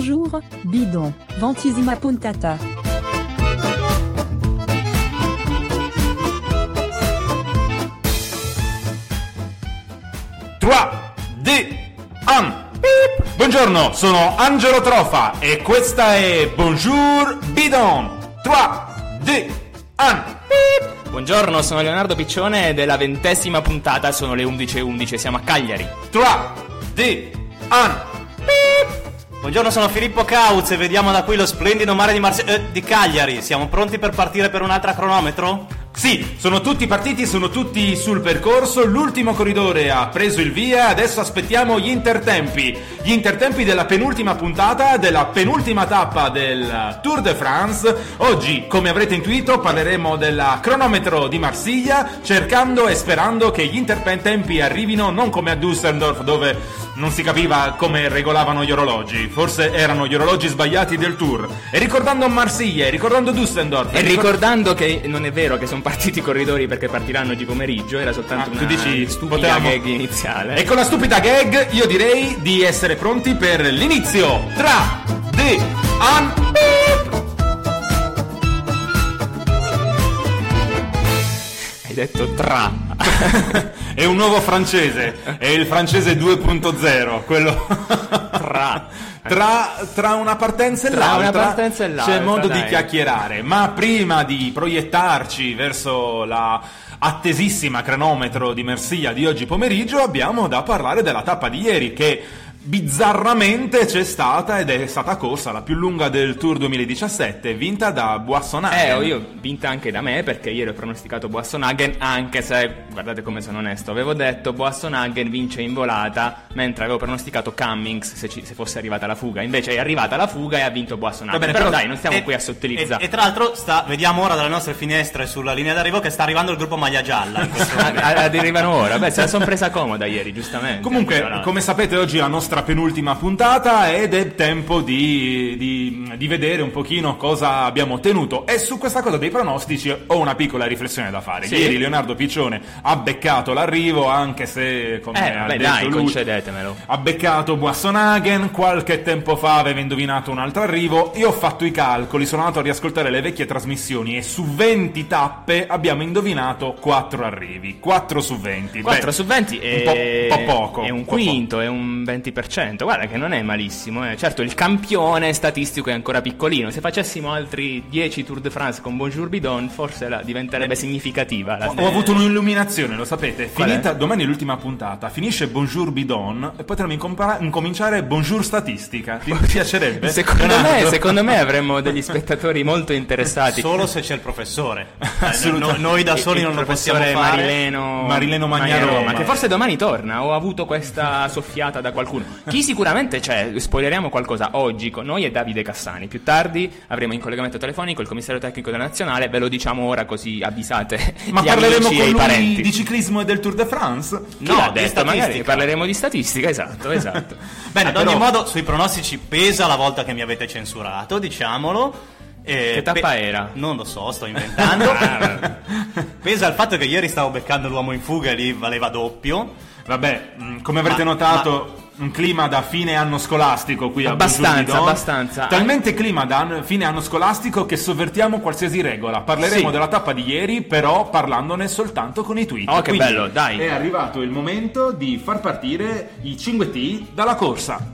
Bonjour, bidon, 20esima puntata. Buongiorno, sono Angelo Trofa e questa è Bonjour Bidon 3, 2, 1. Buongiorno, sono Leonardo Piccione ed è la 20ª puntata, sono le 11:11, siamo a Cagliari. 3, 2, 1. Buongiorno, sono Filippo Cauz e vediamo da qui lo splendido mare di Cagliari. Siamo pronti per partire per un'altra cronometro? Sì, sono tutti partiti, sono tutti sul percorso, l'ultimo corridore ha preso il via, adesso aspettiamo gli intertempi della penultima puntata, della penultima tappa del Tour de France. Oggi, come avrete intuito, parleremo della cronometro di Marsiglia, cercando e sperando che gli intertempi arrivino non come a Düsseldorf, dove non si capiva come regolavano gli orologi, forse erano gli orologi sbagliati del Tour. E ricordando Marsiglia, e ricordando Düsseldorf, e ricordando che non è vero che sono partiti i corridori perché partiranno oggi pomeriggio, era soltanto una stupida gag iniziale. E con la stupida gag io direi di essere pronti per l'inizio. 3, 2, 1. Hai detto tra. È un nuovo francese, è il francese 2.0, quello tra una partenza e l'altra c'è modo di chiacchierare. Ma prima di proiettarci verso la attesissima cronometro di Marsiglia di oggi pomeriggio, abbiamo da parlare della tappa di ieri, che bizzarramente c'è stata ed è stata corsa la più lunga del Tour 2017, vinta da Boissonhagen. Io vinta anche da me, perché ieri ho pronosticato Boissonhagen, anche se, guardate come sono onesto, avevo detto Boissonhagen vince in volata, mentre avevo pronosticato Cummings se fosse arrivata la fuga. Invece è arrivata la fuga e ha vinto Boissonhagen. Va bene, però dai, non stiamo qui a sottilizzare. E tra l'altro vediamo ora dalle nostre finestre sulla linea d'arrivo che sta arrivando il gruppo Maglia Gialla in questo momento. Arrivano ora, se la sono presa comoda ieri, giustamente. Comunque, come sapete, oggi è la nostra penultima puntata ed è tempo di vedere un pochino cosa abbiamo ottenuto. E su questa cosa dei pronostici ho una piccola riflessione da fare. Sì? Ieri Leonardo Piccione ha beccato l'arrivo, anche se, come ha detto lui, concedetemelo, ha beccato Boissonhagen. Qualche tempo fa aveva indovinato un altro arrivo. Io ho fatto i calcoli, sono andato a riascoltare le vecchie trasmissioni e su 20 tappe abbiamo indovinato 4 arrivi. 4 su 20. 4 su 20 è un po' poco. È un quinto, è un 20%. Guarda che non è malissimo. Certo, il campione statistico è ancora piccolino. Se facessimo altri 10 Tour de France con Bonjour Bidon, forse diventerebbe significativa. Ho avuto un'illuminazione, lo sapete. Finita domani è l'ultima puntata, finisce Bonjour Bidon e potremmo incominciare Bonjour Statistica. Ti piacerebbe? Secondo me avremmo degli spettatori molto interessati. Solo se c'è il professore. Noi da soli non lo possiamo fare. Marileno Magnaroma, che forse domani torna. Ho avuto questa soffiata da qualcuno. Chi sicuramente c'è, spoileriamo qualcosa, oggi con noi è Davide Cassani. Più tardi avremo in collegamento telefonico il commissario tecnico della nazionale, ve lo diciamo ora così avvisate. Ma gli parleremo amici con e i lui parenti di ciclismo e del Tour de France? No, ha detto, magari parleremo di statistica, esatto. Bene, ad ogni modo sui pronostici pesa la volta che mi avete censurato, diciamolo. Che tappa era? Non lo so, sto inventando. Pesa il fatto che ieri stavo beccando l'uomo in fuga e lì valeva doppio. Vabbè, come avrete notato, un clima da fine anno scolastico qui a Bonjour Bidon. Abbastanza. Talmente clima da fine anno scolastico che sovvertiamo qualsiasi regola. Parleremo della tappa di ieri, però parlandone soltanto con i tweet. Oh, che bello, dai. È arrivato il momento di far partire i 5T dalla corsa.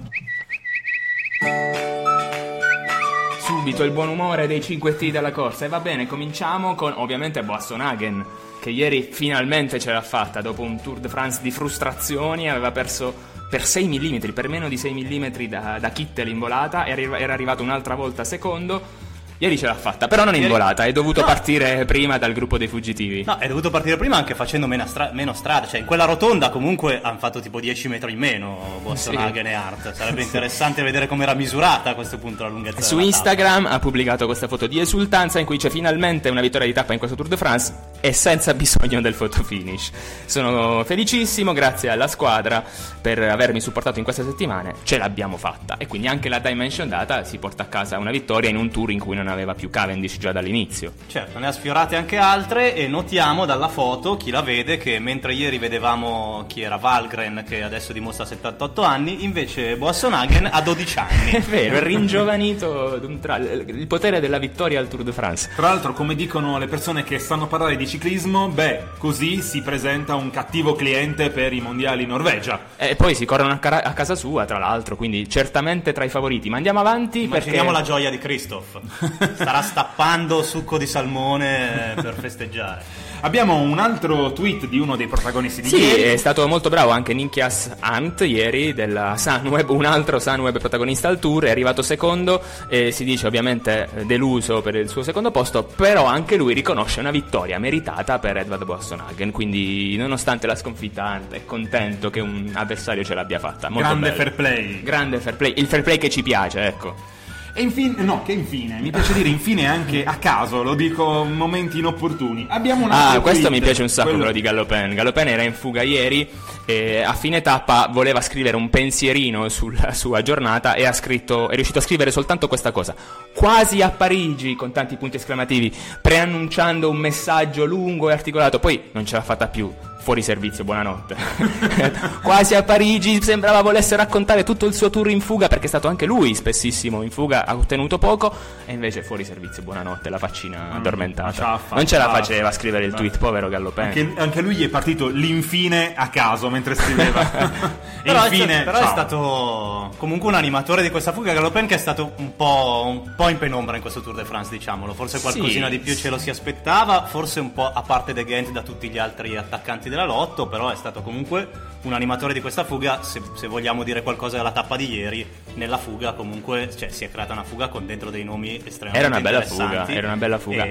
Subito il buon umore dei 5T dalla corsa. E va bene, cominciamo con ovviamente Boissonhagen, che ieri finalmente ce l'ha fatta dopo un Tour de France di frustrazioni. Aveva perso per 6 mm, per meno di 6 mm da Kittel in volata, era arrivato un'altra volta secondo. Ieri ce l'ha fatta, però non in volata, è dovuto partire prima dal gruppo dei fuggitivi. No, è dovuto partire prima anche facendo meno strada, cioè in quella rotonda comunque hanno fatto tipo 10 metri in meno Boissonhagen e Hart. Sarebbe interessante vedere come era misurata a questo punto la lunghezza. Su Instagram ha pubblicato questa foto di esultanza in cui c'è finalmente una vittoria di tappa in questo Tour de France. e senza bisogno del fotofinish. Sono felicissimo, grazie alla squadra per avermi supportato in queste settimane, ce l'abbiamo fatta, e quindi anche la Dimension Data si porta a casa una vittoria in un tour in cui non aveva più Cavendish già dall'inizio. Certo, ne ha sfiorate anche altre, e notiamo dalla foto, chi la vede, che mentre ieri vedevamo chi era Valgren, che adesso dimostra 78 anni, invece Boasson Hagen ha 12 anni. È vero, è ringiovanito il potere della vittoria al Tour de France. Tra l'altro, come dicono le persone che sanno parlare di ciclismo, così si presenta un cattivo cliente per i mondiali in Norvegia. E poi si corrono a casa sua, tra l'altro, quindi certamente tra i favoriti. Ma andiamo avanti. Immaginiamo perché la gioia di Christoph. Starà stappando succo di salmone per festeggiare. Abbiamo un altro tweet di uno dei protagonisti di sì, ieri. è stato molto bravo anche Nikias Ant ieri della Sunweb, un altro Sunweb protagonista al Tour, è arrivato secondo e si dice ovviamente deluso per il suo secondo posto, però anche lui riconosce una vittoria meritata per Edvard Boasson Hagen, quindi nonostante la sconfitta è contento che un avversario ce l'abbia fatta. Molto Grande bello. fair play. Grande fair play, il fair play che ci piace, ecco. E infine, mi piace dire infine anche a caso, lo dico in momenti inopportuni. Abbiamo un altro questo tweet, mi piace un sacco, quello quello di Galopin. Galopin era in fuga ieri e a fine tappa voleva scrivere un pensierino sulla sua giornata e è riuscito a scrivere soltanto questa cosa: quasi a Parigi, con tanti punti esclamativi, preannunciando un messaggio lungo e articolato. Poi non ce l'ha fatta più. Fuori servizio, buonanotte. Quasi a Parigi, sembrava volesse raccontare tutto il suo tour in fuga, perché è stato anche lui spessissimo in fuga, ha ottenuto poco, e invece fuori servizio, buonanotte, la faccina addormentata. Non ce la faceva a scrivere il tweet, povero Galopin. Anche lui gli è partito l'infine a caso mentre scriveva. Però è stato comunque un animatore di questa fuga, Galopin, che è stato un po' in penombra in questo Tour de France, diciamolo. Forse qualcosina di più ce lo si aspettava, forse un po' a parte De Gendt da tutti gli altri attaccanti della Lotto, però è stato comunque un animatore di questa fuga. Se vogliamo dire qualcosa della tappa di ieri, nella fuga comunque si è creata una fuga con dentro dei nomi estremamente interessanti. Era una bella fuga.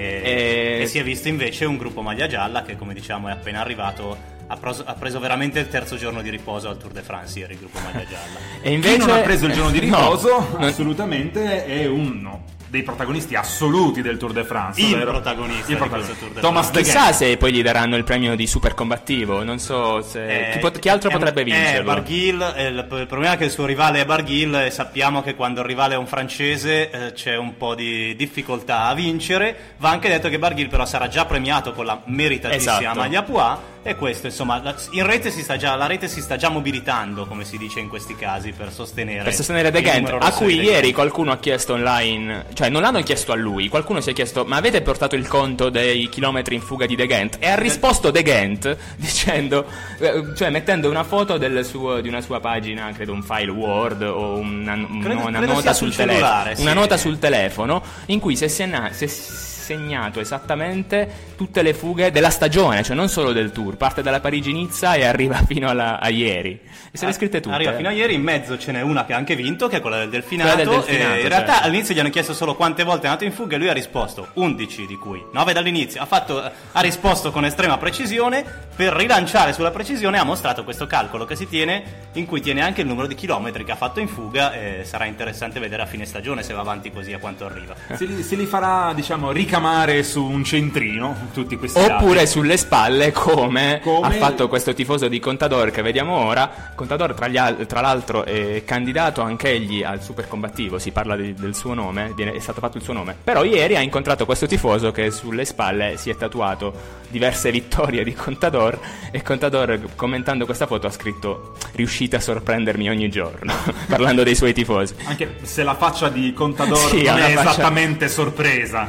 E si è visto invece un gruppo maglia gialla che, come diciamo, è appena arrivato, ha preso veramente il terzo giorno di riposo al Tour de France ieri, il gruppo maglia gialla. E invece chi non ha preso il giorno di riposo no, assolutamente è uno dei protagonisti assoluti del Tour de France, il vero? protagonista di questo Tour de Thomas France. Chissà se poi gli daranno il premio di super combattivo, non so se chi altro potrebbe vincerlo. Barguil, il problema è che il suo rivale è Barguil, e sappiamo che quando il rivale è un francese c'è un po' di difficoltà a vincere. Va anche detto che Barguil però sarà già premiato con la meritatissima maglia Poix, e questo, insomma, la rete si sta già mobilitando, come si dice in questi casi, per sostenere De Gendt, a cui ieri qualcuno ha chiesto online, cioè non l'hanno chiesto a lui, qualcuno si è chiesto: ma avete portato il conto dei chilometri in fuga di De Gendt? E ha risposto De Gendt dicendo, cioè mettendo una foto di una sua pagina, credo un file Word o una nota sul telefono, una nota sul telefono, in cui si è segnato esattamente tutte le fughe della stagione, cioè non solo del Tour, parte dalla Parigi-Nizza e arriva fino a ieri, e se le scritte tutte. Arriva fino a ieri, in mezzo ce n'è una che ha anche vinto, che è quella del Delfinato, in realtà all'inizio gli hanno chiesto solo quante volte è andato in fuga, e lui ha risposto 11, di cui 9 dall'inizio. Ha risposto con estrema precisione. Per rilanciare sulla precisione ha mostrato questo calcolo che si tiene, in cui tiene anche il numero di chilometri che ha fatto in fuga, e sarà interessante vedere a fine stagione se va avanti così a quanto arriva. Se li farà, diciamo, ricamare su un centrino tutti questi oppure dati sulle spalle, come ha fatto questo tifoso di Contador che vediamo ora. Contador tra l'altro è candidato anch'egli al super combattivo, si parla del suo nome, è stato fatto il suo nome, però ieri ha incontrato questo tifoso che sulle spalle si è tatuato diverse vittorie di Contador, e Contador, commentando questa foto, ha scritto: riuscite a sorprendermi ogni giorno, parlando dei suoi tifosi. Anche se la faccia di Contador non è esattamente sorpresa,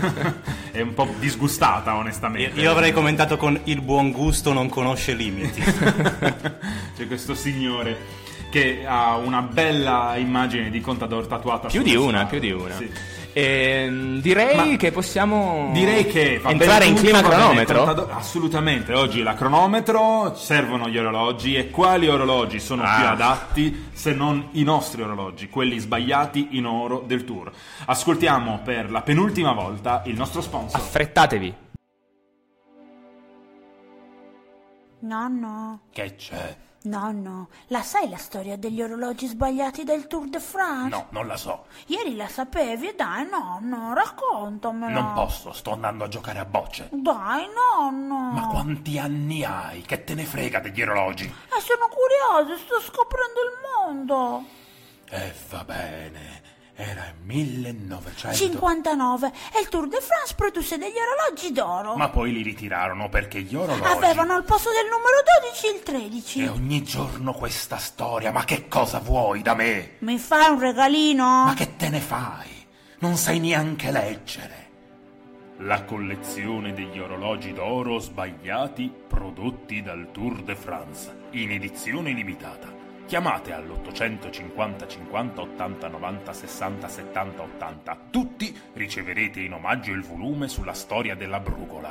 è un po' disgustata, onestamente. Io avrei commentato con: il buon gusto non conosce limiti. C'è questo signore che ha una bella immagine di Contador tatuata più di una. Sì. Direi che possiamo entrare in clima cronometro. Assolutamente, oggi la cronometro, servono gli orologi, e quali orologi sono più adatti se non i nostri orologi, quelli sbagliati in oro del Tour. Ascoltiamo per la penultima volta il nostro sponsor. Affrettatevi. Nonno. Che c'è? Nonno, la sai la storia degli orologi sbagliati del Tour de France? No, non la so. Ieri la sapevi? Dai, nonno, raccontamela. Non posso, sto andando a giocare a bocce. Dai, nonno. Ma quanti anni hai? Che te ne frega degli orologi? Sono curioso, sto scoprendo il mondo. Va bene. Era il 1959 e il Tour de France produsse degli orologi d'oro. Ma poi li ritirarono perché gli orologi avevano al posto del numero 12 il 13. E ogni giorno questa storia. Ma che cosa vuoi da me? Mi fai un regalino? Ma che te ne fai? Non sai neanche leggere. La collezione degli orologi d'oro sbagliati prodotti dal Tour de France in edizione limitata. Chiamate all'850 50 80 90 60 70 80. Tutti riceverete in omaggio il volume sulla storia della brugola.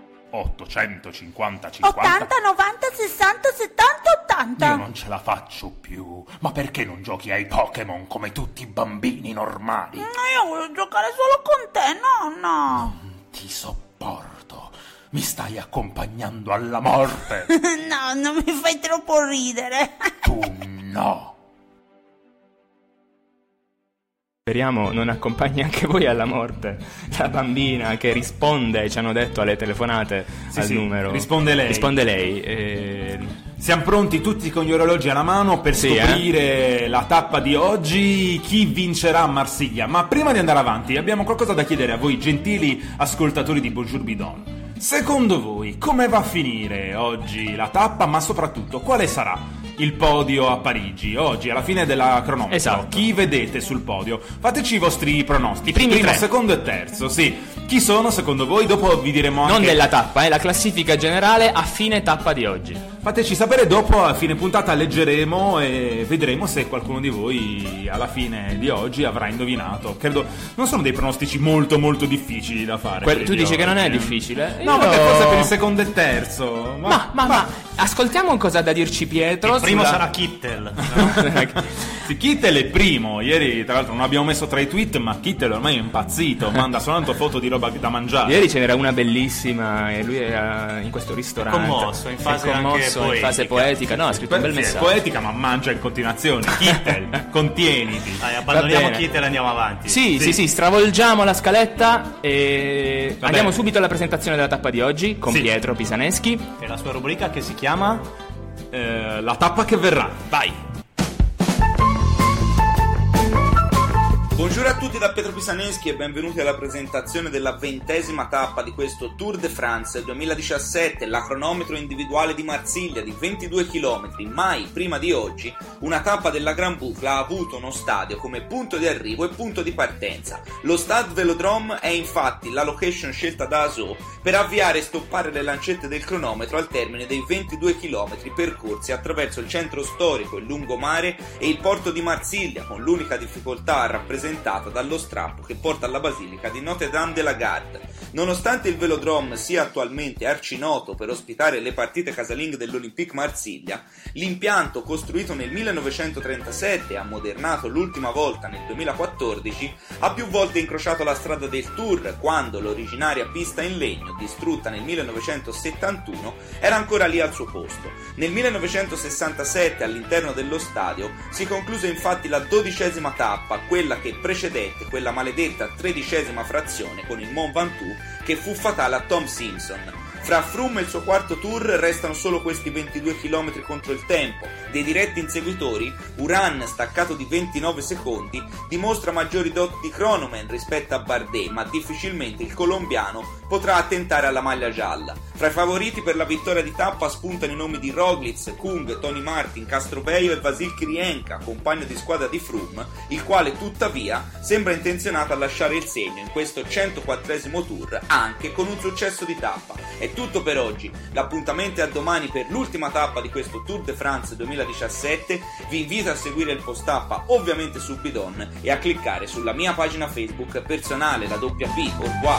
850 50 80 90 60 70 80. Io non ce la faccio più. Ma perché non giochi ai Pokémon come tutti i bambini normali? Io voglio giocare solo con te, nonno. Non ti sopporto. Mi stai accompagnando alla morte. No, non mi fai troppo ridere. Tu no. Speriamo non accompagni anche voi alla morte la bambina che risponde, ci hanno detto alle telefonate al numero. Risponde lei. Siamo pronti tutti con gli orologi alla mano per scoprire la tappa di oggi, chi vincerà a Marsiglia. Ma prima di andare avanti abbiamo qualcosa da chiedere a voi gentili ascoltatori di Bonjour Bidon. Secondo voi come va a finire oggi la tappa, ma soprattutto quale sarà il podio a Parigi oggi alla fine della cronometro? Esatto. Chi vedete sul podio? Fateci i vostri pronostici. I primi primo, tre. secondo e terzo, sì. Chi sono secondo voi? Dopo vi diremo anche... Non della tappa, la classifica generale a fine tappa di oggi. Fateci sapere dopo, a fine puntata leggeremo e vedremo se qualcuno di voi alla fine di oggi avrà indovinato. Credo non sono dei pronostici molto molto difficili da fare. Tu dici che non è difficile? No, vabbè, forse per il secondo e terzo. Ma ascoltiamo cosa ha da dirci Pietro. Il primo sarà Kittel. Sì, Kittel è primo. Ieri tra l'altro non abbiamo messo tra i tweet, ma Kittel ormai è impazzito, manda soltanto foto di roba da mangiare. Ieri ce n'era una bellissima e lui era in questo ristorante. Commosso, in fase in fase poetica. No, ha scritto un bel messaggio. È poetica, ma mangia in continuazione. Kittel, contieniti. Dai, abbandoniamo Kittel e andiamo avanti. Sì, stravolgiamo la scaletta e andiamo subito alla presentazione della tappa di oggi con Pietro Pisaneschi e la sua rubrica che si chiama La tappa che verrà. Vai. Buongiorno a tutti da Pietro Pisaneschi e benvenuti alla presentazione della 20ª tappa di questo Tour de France 2017, la cronometro individuale di Marsiglia di 22 km. Mai prima di oggi una tappa della Gran Boucle ha avuto uno stadio come punto di arrivo e punto di partenza. Lo Stade Vélodrome è infatti la location scelta da Azov per avviare e stoppare le lancette del cronometro al termine dei 22 km percorsi attraverso il centro storico, il lungomare e il porto di Marsiglia, con l'unica difficoltà rappresentata dallo strappo che porta alla basilica di Notre-Dame de la Garde. Nonostante il Velodrome sia attualmente arcinoto per ospitare le partite casalinghe dell'Olympique Marsiglia, l'impianto costruito nel 1937 e ammodernato l'ultima volta nel 2014 ha più volte incrociato la strada del Tour quando l'originaria pista in legno, distrutta nel 1971, era ancora lì al suo posto. Nel 1967 all'interno dello stadio si concluse infatti la 12ª tappa, quella che precedette quella maledetta 13ª frazione con il Mont Ventoux che fu fatale a Tom Simpson. Fra Froome e il suo quarto tour restano solo questi 22 km contro il tempo. Dei diretti inseguitori, Uran, staccato di 29 secondi, dimostra maggiori doti di cronoman rispetto a Bardet, ma difficilmente il colombiano potrà attentare alla maglia gialla. Fra i favoriti per la vittoria di tappa spuntano i nomi di Roglic, Kung, Tony Martin, Castroveio e Vasil Kirienka, compagno di squadra di Froome, il quale tuttavia sembra intenzionato a lasciare il segno in questo 104esimo tour anche con un successo di tappa. È tutto per oggi, l'appuntamento è a domani per l'ultima tappa di questo Tour de France 2017, vi invito a seguire il post tappa ovviamente su Bidon e a cliccare sulla mia pagina Facebook personale, la WP, au revoir.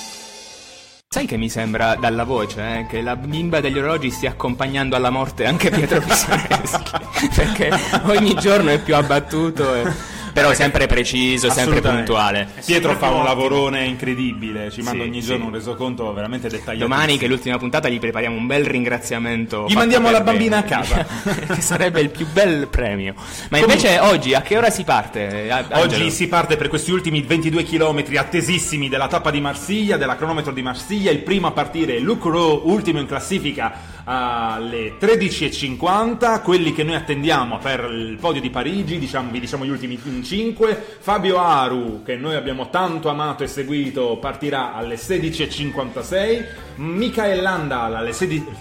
Sai che mi sembra dalla voce che la bimba degli orologi stia accompagnando alla morte anche Pietro Pisaneschi perché ogni giorno è più abbattuto Però sempre preciso, sempre puntuale. Pietro fa un lavorone incredibile, ci manda ogni giorno un resoconto veramente dettagliato. Domani, che è l'ultima puntata, gli prepariamo un bel ringraziamento. Gli mandiamo la bambina a casa. Che sarebbe il più bel premio. Ma invece oggi a che ora si parte? Angelo? Oggi si parte per questi ultimi 22 km attesissimi della tappa di Marsiglia, della cronometro di Marsiglia. Il primo a partire è Luke Rowe, ultimo in classifica alle 13:50. Quelli che noi attendiamo per il podio di Parigi, vi diciamo gli ultimi 5. Fabio Aru, che noi abbiamo tanto amato e seguito, partirà alle 16:56. Michael Landal alle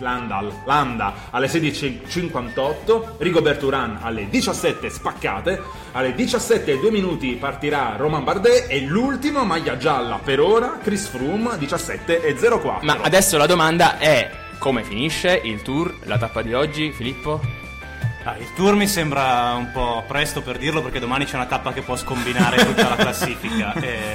16:58. Rigoberto Urán alle 17 spaccate. Alle 17:02 partirà Romain Bardet e l'ultimo maglia gialla per ora Chris Froome 17:04. Ma adesso la domanda è: come finisce il Tour, la tappa di oggi, Filippo? Il Tour mi sembra un po' presto per dirlo, perché domani c'è una tappa che può scombinare tutta la classifica.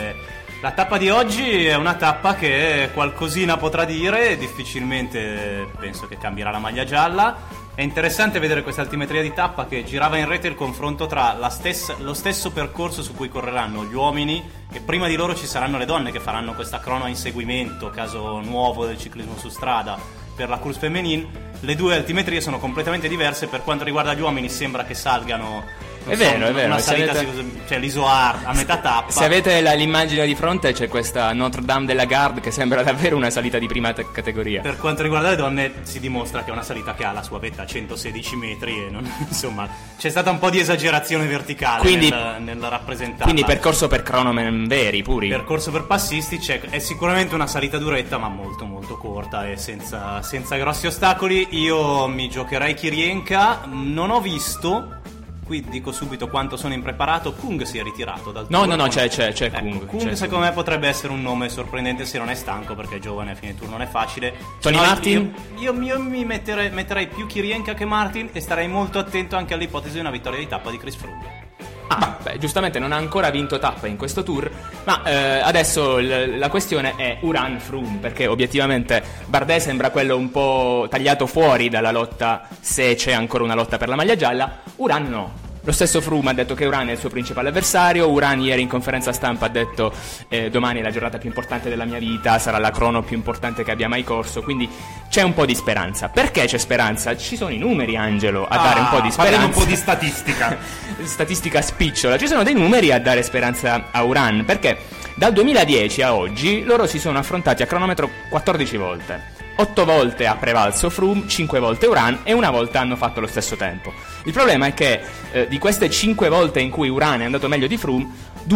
La tappa di oggi è una tappa che qualcosina potrà dire, difficilmente penso che cambierà la maglia gialla. È interessante vedere questa altimetria di tappa che girava in rete il confronto tra lo stesso percorso su cui correranno gli uomini, e prima di loro ci saranno le donne che faranno questa crono a inseguimento, caso nuovo del ciclismo su strada per la course féminine. Le due altimetrie sono completamente diverse. Per quanto riguarda gli uomini sembra che salgano, è vero. una salita, cioè l'isoar a metà tappa. Se avete l'immagine di fronte, c'è questa Notre Dame de la Garde che sembra davvero una salita di prima categoria. Per quanto riguarda le donne si dimostra che è una salita che ha la sua vetta a 116 metri e insomma c'è stata un po' di esagerazione verticale nel rappresentarla. Quindi percorso per cronomen veri, puri. Percorso per passisti, è sicuramente una salita duretta, ma molto molto corta e senza grossi ostacoli. Io mi giocherei Kirienka. Non ho visto, qui dico subito quanto sono impreparato. Kung si è ritirato dal No, turno. c'è Kung. Kung secondo me potrebbe essere un nome sorprendente se non è stanco, perché è giovane, a fine turno non è facile. Tony Martin? Io mi metterei più Kirienka che Martin, e starei molto attento anche all'ipotesi di una vittoria di tappa di Chris Froome. Giustamente non ha ancora vinto tappe in questo tour, ma adesso la questione è Urán-Froome, perché obiettivamente Bardet sembra quello un po' tagliato fuori dalla lotta, se c'è ancora una lotta per la maglia gialla. Urán no. Lo stesso Froome ha detto che Urán è il suo principale avversario. Urán ieri in conferenza stampa ha detto domani è la giornata più importante della mia vita, sarà la crono più importante che abbia mai corso, quindi c'è un po' di speranza. Perché c'è speranza? Ci sono i numeri, Angelo, a dare un po' di speranza. Parliamo un po' di statistica. Statistica spicciola. Ci sono dei numeri a dare speranza a Urán, perché dal 2010 a oggi loro si sono affrontati a cronometro 14 volte. 8 volte ha prevalso Froome, 5 volte Urán e una volta hanno fatto lo stesso tempo. Il problema è che di queste 5 volte in cui Urán è andato meglio di Froome,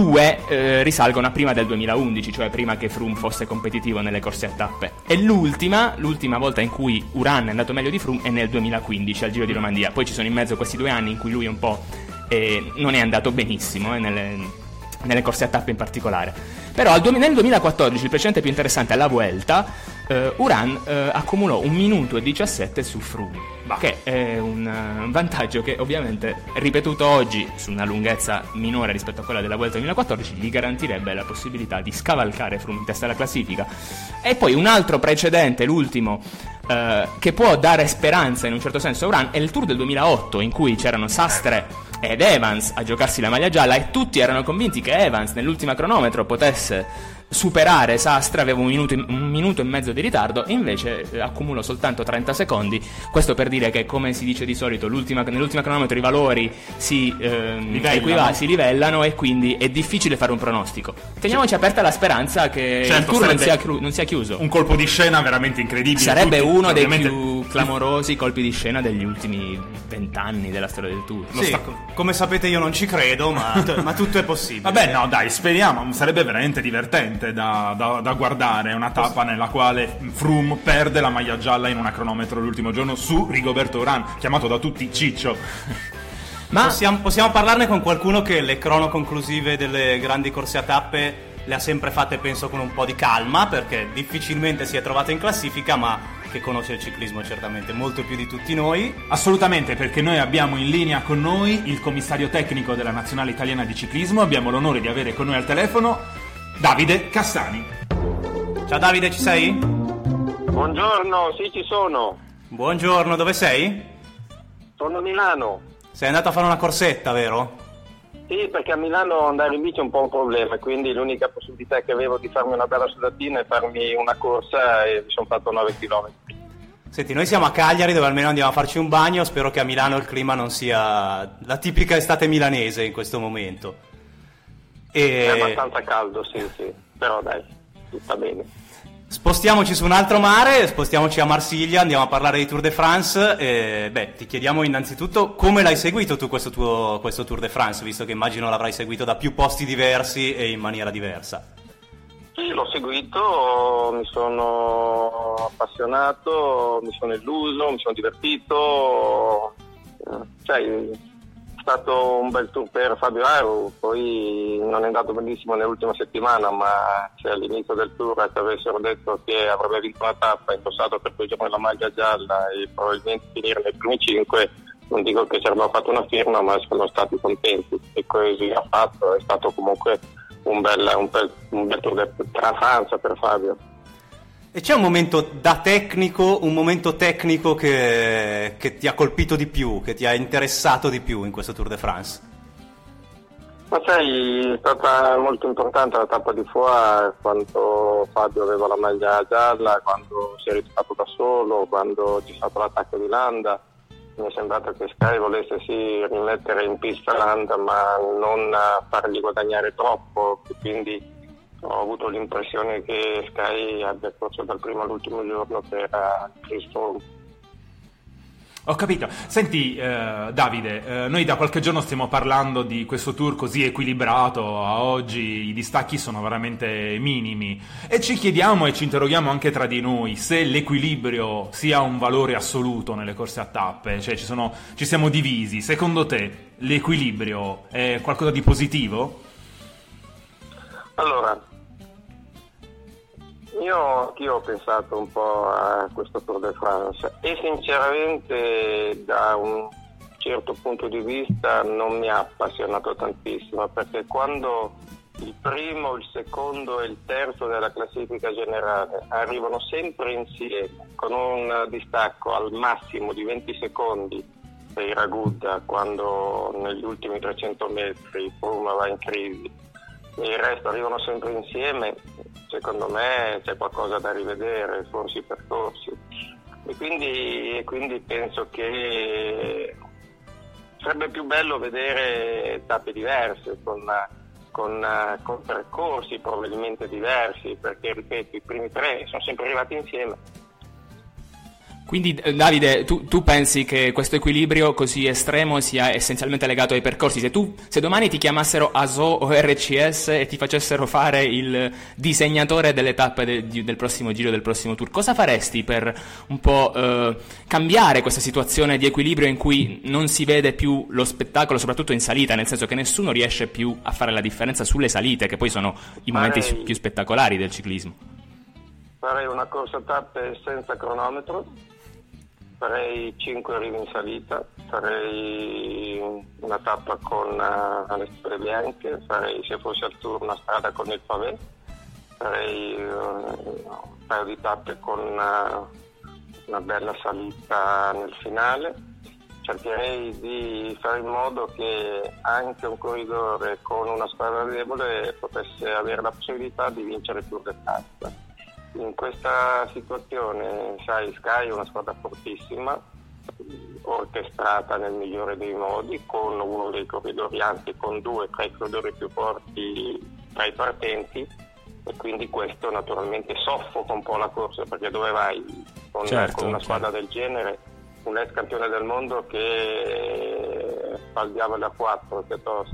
2 risalgono a prima del 2011, cioè prima che Froome fosse competitivo nelle corse a tappe. E l'ultima volta in cui Urán è andato meglio di Froome è nel 2015 al Giro di Romandia. Poi ci sono in mezzo questi 2 anni in cui lui un po' non è andato benissimo nelle corse a tappe in particolare. Però nel 2014, il precedente più interessante alla Vuelta, Urán accumulò 1 minuto e 17 su Froome, che è un vantaggio che ovviamente, ripetuto oggi su una lunghezza minore rispetto a quella della Vuelta 2014, gli garantirebbe la possibilità di scavalcare Froome in testa alla classifica. E poi un altro precedente, l'ultimo, che può dare speranza in un certo senso a Urán, è il Tour del 2008, in cui c'erano Sastre ed Evans a giocarsi la maglia gialla, e tutti erano convinti che Evans nell'ultima cronometro potesse superare Sastre, aveva un minuto e mezzo di ritardo, e invece accumulò soltanto 30 secondi. Questo per dire che, come si dice di solito, nell'ultima cronometro i valori si livellano, e quindi è difficile fare un pronostico. Teniamoci aperta la speranza che il tour non sia chiuso. Un colpo di scena veramente incredibile. Sarebbe uno dei più clamorosi colpi di scena degli ultimi 20 anni della storia del tour. Come sapete io non ci credo, ma tutto è possibile. Vabbè, no, dai, speriamo. Sarebbe veramente divertente da guardare una tappa nella quale Froome perde la maglia gialla in una cronometro l'ultimo giorno su Rigoberto Urán, chiamato da tutti Ciccio. Ma possiamo parlarne con qualcuno che le crono conclusive delle grandi corse a tappe le ha sempre fatte, penso, con un po' di calma, perché difficilmente si è trovato in classifica, ma che conosce il ciclismo certamente molto più di tutti noi. Assolutamente, perché noi abbiamo in linea con noi il commissario tecnico della Nazionale Italiana di Ciclismo. Abbiamo l'onore di avere con noi al telefono Davide Cassani. Ciao Davide, ci sei? Buongiorno, sì, ci sono. Buongiorno, dove sei? Sono a Milano. Sei andato a fare una corsetta, vero? Sì, perché a Milano andare in bici è un po' un problema, quindi l'unica possibilità che avevo di farmi una bella sudatina è farmi una corsa e mi sono fatto 9 km. Senti, noi siamo a Cagliari dove almeno andiamo a farci un bagno, spero che a Milano il clima non sia la tipica estate milanese in questo momento. È abbastanza caldo, sì, però dai, sta bene. Spostiamoci su un altro mare, spostiamoci a Marsiglia, andiamo a parlare di Tour de France. Ti chiediamo innanzitutto come l'hai seguito tu questo Tour de France, visto che immagino l'avrai seguito da più posti diversi e in maniera diversa. Sì, l'ho seguito, mi sono appassionato, mi sono illuso, mi sono divertito, è stato un bel tour per Fabio Aru, poi non è andato benissimo nell'ultima settimana, ma se all'inizio del tour avessero detto che avrebbe vinto una tappa, indossato per 2 giorni la maglia gialla e probabilmente finire nei primi 5, non dico che ci avrebbero fatto una firma, ma sono stati contenti, e così ha fatto. È stato comunque un bel tour de France per Fabio. E c'è un momento tecnico che ti ha colpito di più, che ti ha interessato di più in questo Tour de France? Ma sai, è stata molto importante la tappa di Foix, quando Fabio aveva la maglia gialla, quando si è ritrovato da solo, quando c'è stato l'attacco di Landa. Mi è sembrato che Sky volesse sì rimettere in pista Landa, ma non fargli guadagnare troppo, quindi ho avuto l'impressione che Sky abbia corso dal primo all'ultimo giorno per Cristo. Ho capito. Senti, Davide, noi da qualche giorno stiamo parlando di questo tour così equilibrato. A oggi i distacchi sono veramente minimi e ci chiediamo e ci interroghiamo anche tra di noi se l'equilibrio sia un valore assoluto nelle corse a tappe. Cioè ci siamo divisi. Secondo te l'equilibrio è qualcosa di positivo? Allora, io ho pensato un po' a questo Tour de France e sinceramente da un certo punto di vista non mi ha appassionato tantissimo, perché quando il primo, il secondo e il terzo della classifica generale arrivano sempre insieme con un distacco al massimo di 20 secondi per i Ragudda, quando negli ultimi 300 metri Froome va in crisi, e il resto arrivano sempre insieme, secondo me c'è qualcosa da rivedere, forse i percorsi, e quindi penso che sarebbe più bello vedere tappe diverse con percorsi probabilmente diversi, perché ripeto, i primi 3 sono sempre arrivati insieme. Quindi Davide, tu pensi che questo equilibrio così estremo sia essenzialmente legato ai percorsi? Se domani ti chiamassero ASO o RCS e ti facessero fare il disegnatore delle tappe del prossimo giro, del prossimo tour, cosa faresti per un po' cambiare questa situazione di equilibrio in cui non si vede più lo spettacolo, soprattutto in salita, nel senso che nessuno riesce più a fare la differenza sulle salite, che poi sono i momenti più spettacolari del ciclismo? Farei una corsa a tappe senza cronometro, farei 5 arrivi in salita, farei una tappa con le stelle bianche, farei, se fosse al tour, una strada con il pavé, farei un paio di tappe con una bella salita nel finale. Cercherei di fare in modo che anche un corridore con una squadra debole potesse avere la possibilità di vincere il Tour de France. In questa situazione, sai, Sky è una squadra fortissima, orchestrata nel migliore dei modi, con uno dei corridori, anzi con 2 tra i corridori più forti tra i partenti, e quindi questo naturalmente soffoca un po' la corsa, perché dove vai con una squadra del genere, un ex campione del mondo che fa il diavolo a 4 piuttosto,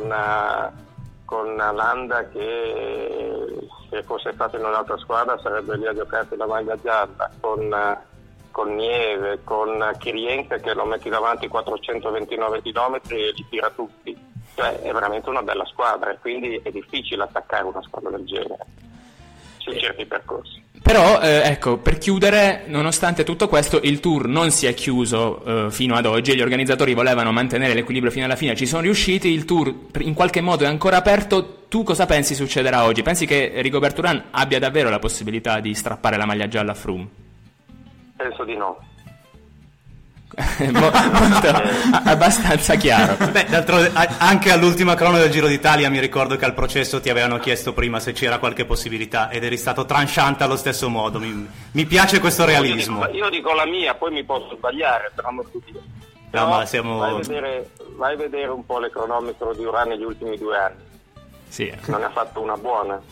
con Landa che se fosse stato in un'altra squadra sarebbe lì a giocarsi la maglia gialla, con Nieve, con Kirienka che lo metti davanti 429 km e li tira tutti. Cioè è veramente una bella squadra, e quindi è difficile attaccare una squadra del genere su certi percorsi. Però ecco, per chiudere, nonostante tutto questo, il tour non si è chiuso fino ad oggi, gli organizzatori volevano mantenere l'equilibrio fino alla fine, ci sono riusciti, il tour in qualche modo è ancora aperto. Tu cosa pensi succederà oggi? Pensi che Rigobert Urán abbia davvero la possibilità di strappare la maglia gialla a Froome? Penso di no. Abbastanza chiaro. Beh, d'altronde anche all'ultima crono del Giro d'Italia mi ricordo che al processo ti avevano chiesto prima se c'era qualche possibilità ed eri stato tranchant allo stesso modo. Mi piace questo realismo. Io dico la mia, poi mi posso sbagliare, però non tutti. No, ma siamo... vai a vedere un po' le cronometro di Uran negli ultimi 2 anni. Sì. Non ne ha fatto una buona.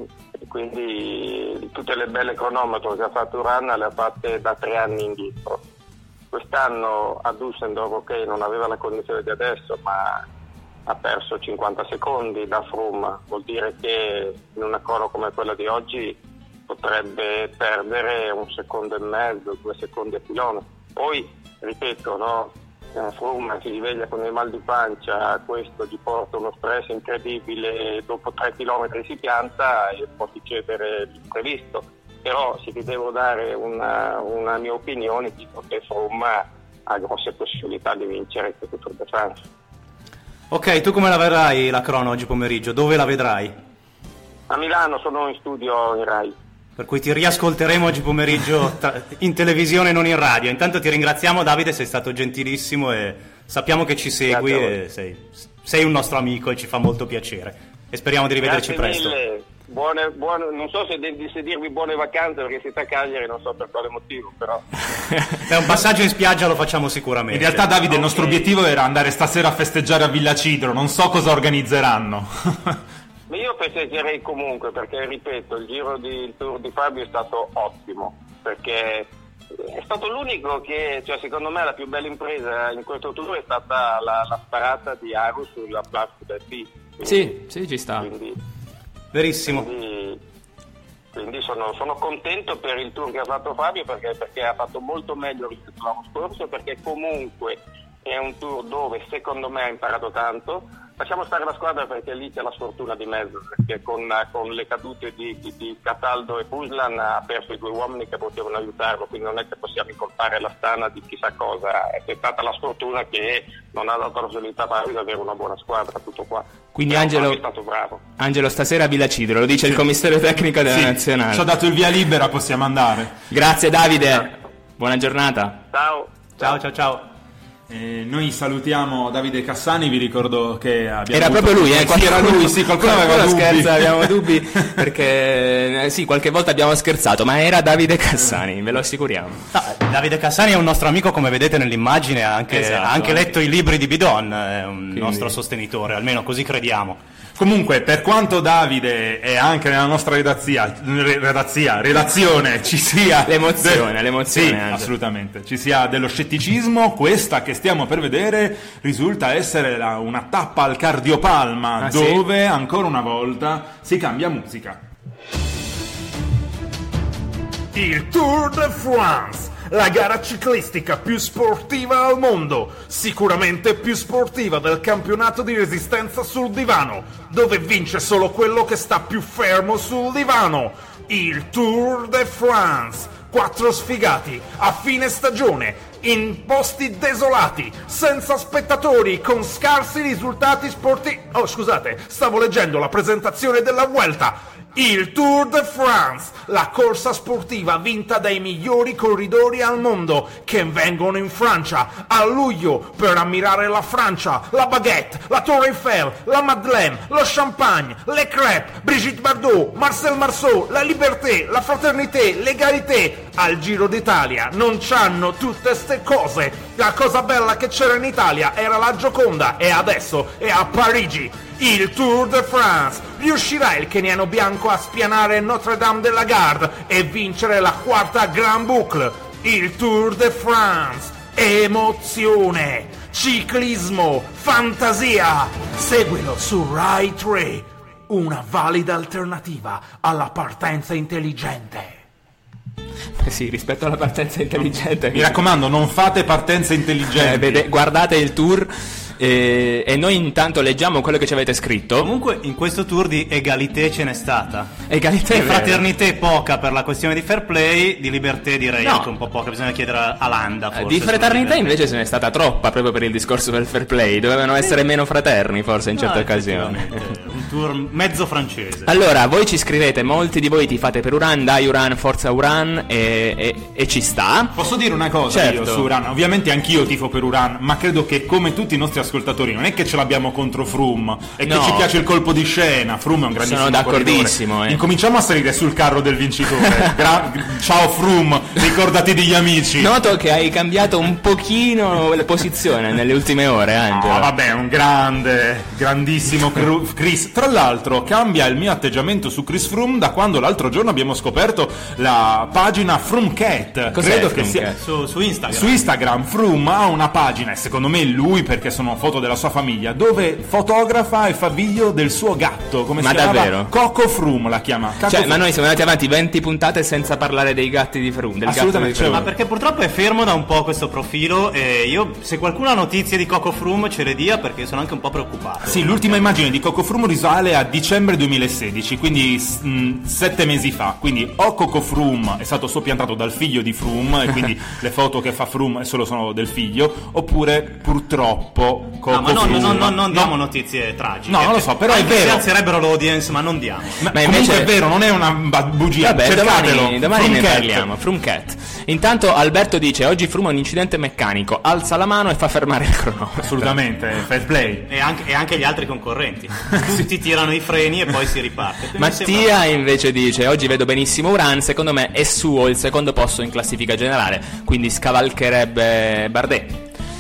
Quindi tutte le belle cronometro che ha fatto Uran le ha fatte da 3 anni indietro. Quest'anno a Düsseldorf, ok, non aveva la condizione di adesso, ma ha perso 50 secondi da Froome. Vuol dire che in una crono come quella di oggi potrebbe perdere 1,5 secondi, 2 secondi a filone. Poi, ripeto, no? Froome si sveglia con il mal di pancia, questo gli porta uno stress incredibile, dopo 3 chilometri si pianta e può succedere l'imprevisto. Però se ti devo dare una mia opinione, dico che Froome ha grosse possibilità di vincere questo Tour de France. Ok, tu come la vedrai la crono oggi pomeriggio? Dove la vedrai? A Milano, sono in studio in Rai. Per cui ti riascolteremo oggi pomeriggio in televisione e non in radio. Intanto ti ringraziamo, Davide, sei stato gentilissimo e sappiamo che ci segui e sei un nostro amico e ci fa molto piacere. E speriamo di rivederci presto. Mille. Buone, non so se dirvi buone vacanze perché siete a Cagliari, non so per quale motivo, però È un passaggio in spiaggia, lo facciamo sicuramente. In realtà, Davide, il nostro obiettivo era andare stasera a festeggiare a Villa Cidro, non so cosa organizzeranno. Ma io festeggerei comunque, perché ripeto, il Tour di Fabio è stato ottimo, perché è stato l'unico che, cioè secondo me la più bella impresa in questo Tour è stata la sparata di Aru sulla Place del B. Sì, ci sta. Verissimo. Quindi sono contento per il Tour che ha fatto Fabio, perché ha fatto molto meglio rispetto all'anno scorso, perché comunque è un Tour dove secondo me ha imparato tanto. Lasciamo stare la squadra perché lì c'è la sfortuna di mezzo, perché con le cadute di Cataldo e Puslan ha perso i 2 uomini che potevano aiutarlo, quindi non è che possiamo incolpare la Astana di chissà cosa, è stata la sfortuna che non ha dato la possibilità a Fabio di avere una buona squadra, tutto qua. Quindi Angelo è stato bravo. Angelo, stasera a Villa Cidro, lo dice il commissario tecnico della nazionale. Ci ho dato il via libera, possiamo andare. Grazie Davide, buona giornata. Ciao. Noi salutiamo Davide Cassani, vi ricordo che abbiamo era proprio lui, era lui, sì, qualcuno aveva dubbi. Scherza, abbiamo dubbi perché sì, qualche volta abbiamo scherzato, ma era Davide Cassani, ve lo assicuriamo. Davide Cassani è un nostro amico, come vedete nell'immagine, ha anche letto i libri di Bidon, è un nostro sostenitore, almeno così crediamo. Comunque, per quanto Davide e anche nella nostra relazione ci sia l'emozione, sì, assolutamente, ci sia dello scetticismo, questa che stiamo per vedere risulta essere una tappa al cardiopalma dove ancora una volta si cambia musica. Il Tour de France, la gara ciclistica più sportiva al mondo, sicuramente più sportiva del campionato di resistenza sul divano, dove vince solo quello che sta più fermo sul divano. Il Tour de France, 4 sfigati a fine stagione, in posti desolati, senza spettatori, con scarsi risultati sportivi. Oh, scusate, stavo leggendo la presentazione della Vuelta. Il Tour de France, la corsa sportiva vinta dai migliori corridori al mondo che vengono in Francia a luglio per ammirare la Francia, la baguette, la Tour Eiffel, la Madeleine, lo champagne, le crêpes, Brigitte Bardot, Marcel Marceau, la liberté, la fraternité, l'égalité. Al Giro d'Italia non c'hanno tutte ste cose. La cosa bella che c'era in Italia era la Gioconda e adesso è a Parigi. Il Tour de France, riuscirà il keniano bianco a spianare Notre Dame de la Garde e vincere la 4ª Grand Boucle. Il Tour de France, emozione, ciclismo, fantasia. Seguilo su Rai 3, una valida alternativa alla partenza intelligente. Sì, rispetto alla partenza intelligente, mi raccomando, non fate partenze intelligenti. Guardate il Tour. E noi intanto leggiamo quello che ci avete scritto. Comunque in questo tour di egalité ce n'è stata. Egalité, di fraternité poca per la questione di fair play, di liberté direi anche un po' poca, bisogna chiedere a Landa forse. Di fraternità invece ce n'è stata troppa, proprio per il discorso del fair play, dovevano essere meno fraterni forse in certe occasioni. tour mezzo francese. Allora, voi ci scrivete, molti di voi tifate per Uran, dai Uran, forza Uran, e ci sta. Posso dire una cosa io su Uran? Ovviamente anch'io tifo per Uran, ma credo che come tutti i nostri ascoltatori non è che ce l'abbiamo contro Froome e che ci piace il colpo di scena. Froome è un grandissimo Sono d'accordissimo. Incominciamo a salire sul carro del vincitore. Ciao Froome, ricordati degli amici. Noto che hai cambiato un pochino la posizione nelle ultime ore, Angelo. Vabbè, un grandissimo Chris. Tra l'altro cambia il mio atteggiamento su Chris Froome da quando l'altro giorno abbiamo scoperto la pagina Froome-Cat. Credo che sia su Instagram. Su Instagram Froome ha una pagina, e secondo me lui, perché sono foto della sua famiglia, dove fotografa e fa video del suo gatto. Come si chiama? Davvero? Coco Froome la chiama. Ma noi siamo andati avanti 20 puntate senza parlare dei gatti di Froome, del Assolutamente, gatto di Froome. Ma perché purtroppo è fermo da un po' questo profilo, e io, se qualcuno ha notizie di Coco Froome ce le dia, perché sono anche un po' preoccupato. Sì, l'ultima immagine di Coco Froome risale a dicembre 2016, quindi 7 mesi fa. Quindi o Coco Froome è stato soppiantato dal figlio di Froome e quindi le foto che fa Froome sono del figlio, oppure purtroppo Coco Froome. Non diamo notizie tragiche. No, non lo so, però anche è vero. Si alzerebbero l'audience, ma non diamo. Ma invece è vero, non è una bugia. Vabbè, cercatelo. domani ne parliamo. Froome-Cat. Intanto Alberto dice: oggi Froome ha un incidente meccanico, alza la mano e fa fermare il cronometro. Assolutamente, fair play. E anche gli altri concorrenti. Si tirano i freni e poi si riparte. Mattia invece dice: oggi vedo benissimo Uran, secondo me è suo il secondo posto in classifica generale, quindi scavalcherebbe Bardet.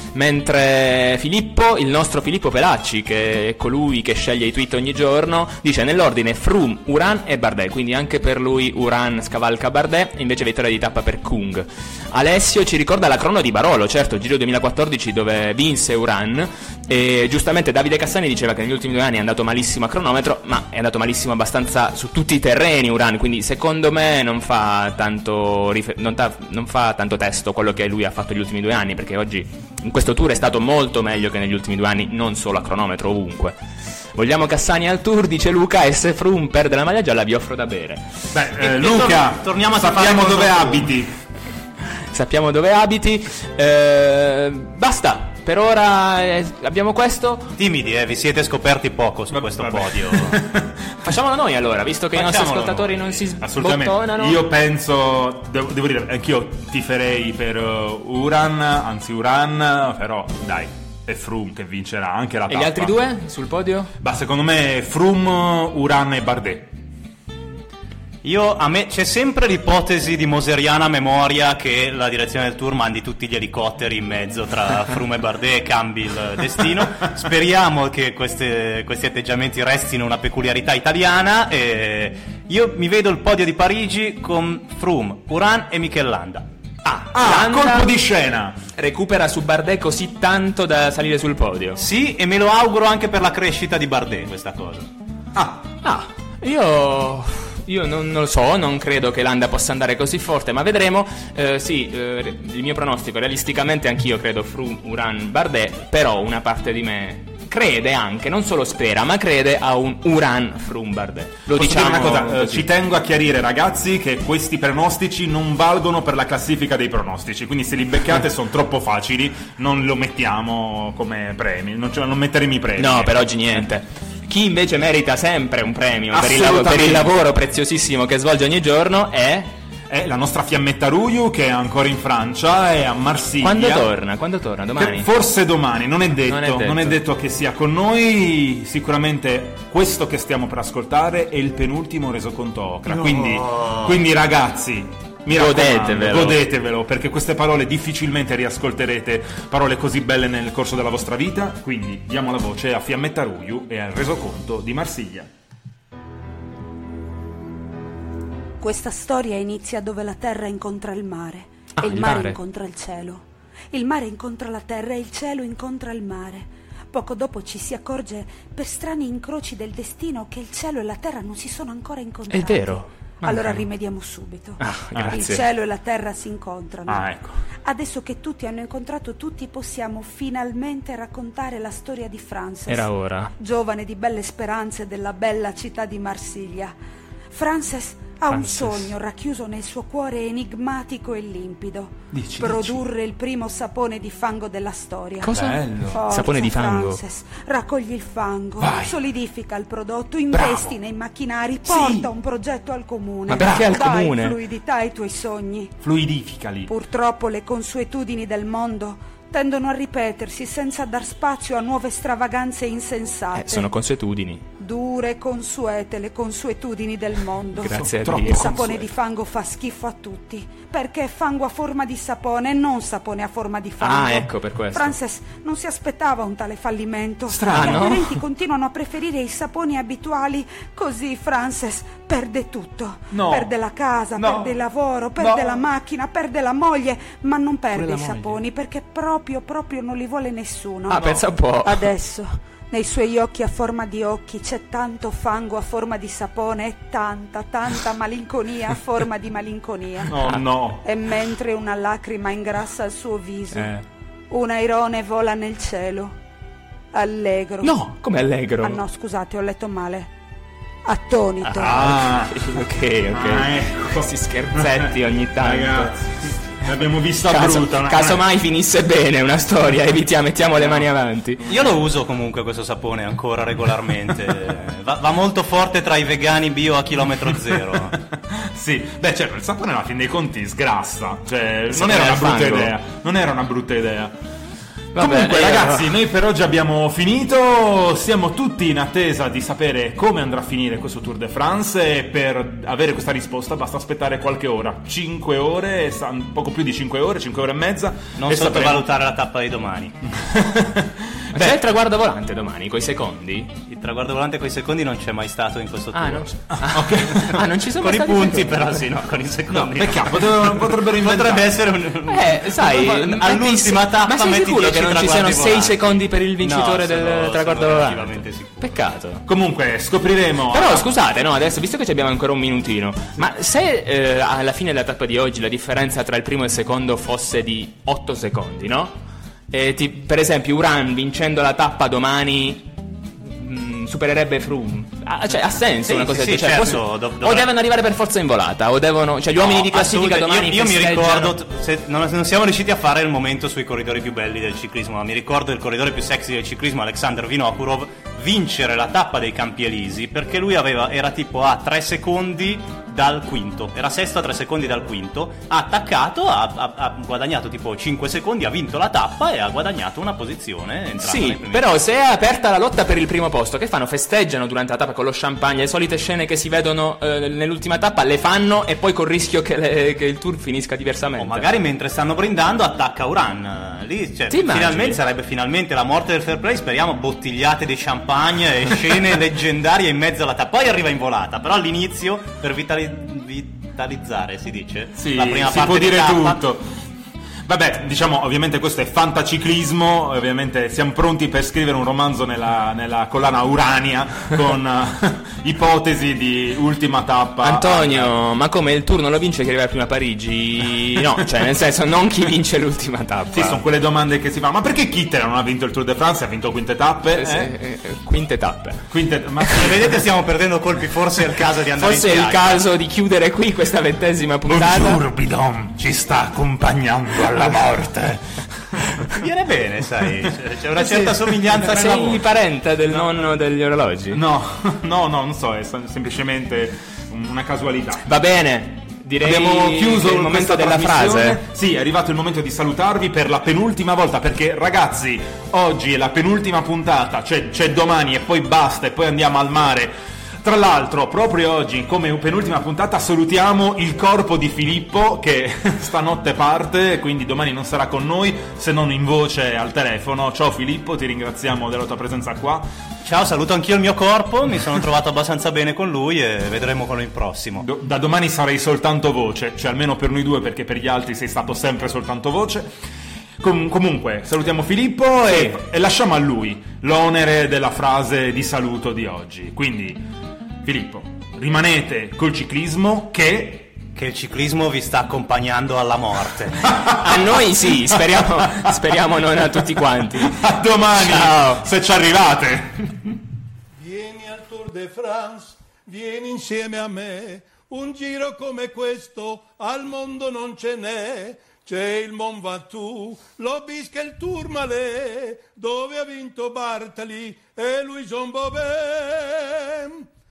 Mentre Filippo, il nostro Filippo Pelacci, che è colui che sceglie i tweet ogni giorno, dice nell'ordine Froome, Uran e Bardet, quindi anche per lui Uran scavalca Bardet, invece vittoria di tappa per Kung. Alessio ci ricorda la crono di Barolo, certo, Giro 2014 dove vinse Uran, e giustamente Davide Cassani diceva che negli ultimi 2 anni è andato malissimo a cronometro, ma è andato malissimo abbastanza su tutti i terreni Uran, quindi secondo me non fa tanto testo quello che lui ha fatto negli ultimi 2 anni, perché oggi in questo tour è stato molto meglio che negli ultimi 2 anni, non solo a cronometro, ovunque. Vogliamo Cassani al tour, dice Luca, e se Froome perde la maglia gialla vi offro da bere. Luca, torniamo a sappiamo dove abiti. Sappiamo dove abiti. Basta. Per ora abbiamo questo. Timidi, vi siete scoperti poco su questo podio. Facciamolo noi allora, visto che i nostri ascoltatori non si sbottonano. Io penso, devo dire, anch'io tiferei per Uran, però dai, è Froome che vincerà anche la tappa. E gli altri 2 sul podio? Secondo me Froome, Uran e Bardet. A me c'è sempre l'ipotesi di moseriana memoria che la direzione del tour mandi tutti gli elicotteri in mezzo tra Froome e Bardet e cambi il destino. Speriamo che questi atteggiamenti restino una peculiarità italiana, e io mi vedo il podio di Parigi con Froome, Uran e Mikel Landa. Colpo di scena. Recupera su Bardet così tanto da salire sul podio. Sì, e me lo auguro anche per la crescita di Bardet questa cosa. Io non lo so, non credo che Landa possa andare così forte, ma vedremo. Il mio pronostico, realisticamente anch'io credo Froome, Uran, Bardet, però una parte di me crede anche, non solo spera, ma crede a un Uran, Froome, Bardet. Lo Posso diciamo dire una cosa, ci tengo a chiarire, ragazzi, che questi pronostici non valgono per la classifica dei pronostici, quindi se li beccate sono troppo facili, non lo mettiamo come premi, non metteremo i premi. No, per oggi niente. Chi invece merita sempre un premio per il lavoro preziosissimo che svolge ogni giorno è la nostra Fiammetta Ruiu, che è ancora in Francia, è a Marsiglia. Quando torna? Domani? Forse domani, non è detto che sia con noi. Sicuramente questo che stiamo per ascoltare è il penultimo resoconto Ocra, quindi ragazzi, mi raccomando, godetevelo, perché queste parole difficilmente riascolterete, parole così belle nel corso della vostra vita. Quindi diamo la voce a Fiammetta Ruiu e al resoconto di Marsiglia. Questa storia inizia dove la terra incontra il mare e il mare incontra il cielo. Il mare incontra la terra e il cielo incontra il mare. Poco dopo ci si accorge, per strani incroci del destino, che il cielo e la terra non si sono ancora incontrati. È vero. Allora rimediamo subito. Grazie. Il cielo e la terra si incontrano. Ecco. Adesso che tutti hanno incontrato tutti, possiamo finalmente raccontare la storia di Frances. Era ora. Giovane di belle speranze della bella città di Marsiglia. Frances Ha un sogno racchiuso nel suo cuore enigmatico e limpido. Produrre il primo sapone di fango della storia. Cosa? Bello. Forza, sapone di fango. Frances, raccogli il fango, solidifica il prodotto, Bravo. investi nei macchinari, porta un progetto al comune. Ma perché al Dai comune? fluidità ai tuoi sogni. Fluidificali. Purtroppo le consuetudini del mondo tendono a ripetersi senza dar spazio a nuove stravaganze insensate. Sono consuetudini. Dure e consuete le consuetudini del mondo. Grazie a Troppo Dio. Il sapone di fango fa schifo a tutti, perché è fango a forma di sapone e non sapone a forma di fango. Ah, ecco, per questo. Frances non si aspettava un tale fallimento. Strano. Gli aderenti continuano a preferire i saponi abituali, così Frances perde tutto. No. Perde la casa, No. perde il lavoro, perde No. la macchina, perde la moglie, ma non perde Pure la i moglie. saponi perché proprio non li vuole nessuno. Ah, pensa un po'. Adesso nei suoi occhi a forma di occhi c'è tanto fango a forma di sapone e tanta malinconia a forma di malinconia. Oh no. E mentre una lacrima ingrassa il suo viso, un airone vola nel cielo, allegro. No, come allegro? Ah no, scusate, ho letto male. Attonito. Ok. ecco. Questi scherzetti ogni tanto. Ragazzi, l'abbiamo vista brutta. Casomai finisse bene una storia, mettiamo le mani avanti. Io lo uso comunque questo sapone ancora regolarmente. va molto forte tra i vegani bio a chilometro zero. Sì, beh certo, il sapone alla fin dei conti sgrassa. Cioè, non sapone era una al brutta fango. idea. Non era una brutta idea. Vabbè, Comunque ragazzi, noi per oggi abbiamo finito, siamo tutti in attesa di sapere come andrà a finire questo Tour de France e per avere questa risposta basta aspettare qualche ora, 5 ore, poco più di 5 ore, 5 ore e mezza. Non e sottovalutare la tappa di domani. C'è il traguardo volante domani, coi secondi? Il traguardo volante con i secondi non c'è mai stato in questo tour. Non ci sono con mai i stati punti secondi? però sì, no, con i secondi. Peccato, potrebbero inventare. Potrebbe essere un... sai, all'ultima tappa ma sei metti sicuro 10 che non ci siano traguardi 6 volanti? secondi per il vincitore No, del traguardo sono volante? relativamente sicuro. Peccato. Comunque scopriremo. Però scusate, no, adesso visto che ci abbiamo ancora un minutino, ma se alla fine della tappa di oggi la differenza tra il primo e il secondo fosse di 8 secondi, no? Per esempio Uran vincendo la tappa domani supererebbe Froome. Cioè ha senso una cosa del genere. Certo, o devono arrivare per forza in volata, o devono, cioè gli uomini di classifica domani io mi festeggiano. ricordo non siamo riusciti a fare il momento sui corridori più belli del ciclismo, ma mi ricordo il corridore più sexy del ciclismo, Alexander Vinokurov, vincere la tappa dei Campi Elisi perché lui era tipo a 3 secondi dal quinto, era sesto a 3 secondi dal quinto, ha attaccato, ha guadagnato tipo 5 secondi, ha vinto la tappa e ha guadagnato una posizione entrando nei Sì, primi. però se è aperta la lotta per il primo posto, che fanno? Festeggiano durante la tappa con lo champagne, le solite scene che si vedono nell'ultima tappa le fanno e poi col rischio che il tour finisca diversamente. O magari mentre stanno brindando attacca Uran. Lì cioè, sarebbe finalmente la morte del fair play, speriamo, bottigliate di champagne e scene leggendarie in mezzo alla tappa. Poi arriva in volata, però all'inizio per vitalizzare si dice Sì, la prima si parte può di dire tappa. tutto. Vabbè, diciamo, ovviamente questo è fantaciclismo, ovviamente siamo pronti per scrivere un romanzo nella collana Urania con ipotesi di ultima tappa. Antonio, ma come il tour non lo vince chi arriva prima a Parigi? No, cioè nel senso non chi vince l'ultima tappa. Sì, sono quelle domande che si fanno. Ma perché Kittel non ha vinto il Tour de France e ha vinto quinte tappe? Quinte tappe. Vedete, stiamo perdendo colpi, forse è il caso di andare Forse in è il spiaggia. caso di chiudere qui questa 20ª puntata. Bonjour, Bidon, ci sta accompagnando alla morte. Viene bene, sai, c'è una certa somiglianza nella Sei voce. parente del nonno degli orologi? No, non so, è semplicemente una casualità. Va bene. Direi abbiamo chiuso il momento questa della trasmissione. frase. Sì, è arrivato il momento di salutarvi per la penultima volta, perché ragazzi, oggi è la penultima puntata, cioè c'è domani e poi basta e poi andiamo al mare. Tra l'altro, proprio oggi, come penultima puntata, salutiamo il corpo di Filippo che stanotte parte, quindi domani non sarà con noi, se non in voce al telefono. Ciao Filippo, ti ringraziamo della tua presenza qua. Ciao, saluto anch'io il mio corpo, mi sono trovato abbastanza bene con lui e vedremo con il prossimo. Da domani sarai soltanto voce, cioè almeno per noi due, perché per gli altri sei stato sempre soltanto voce. Comunque, salutiamo Filippo e lasciamo a lui l'onere della frase di saluto di oggi. Quindi, Filippo, rimanete col ciclismo che il ciclismo vi sta accompagnando alla morte. A noi sì, speriamo non a tutti quanti. A domani. Ciao. Se ci arrivate. Vieni al Tour de France, vieni insieme a me, un giro come questo al mondo non ce n'è. C'è il Mont Ventoux, l'Obisque e il Tourmalet, dove ha vinto Bartali e Louison Bobet.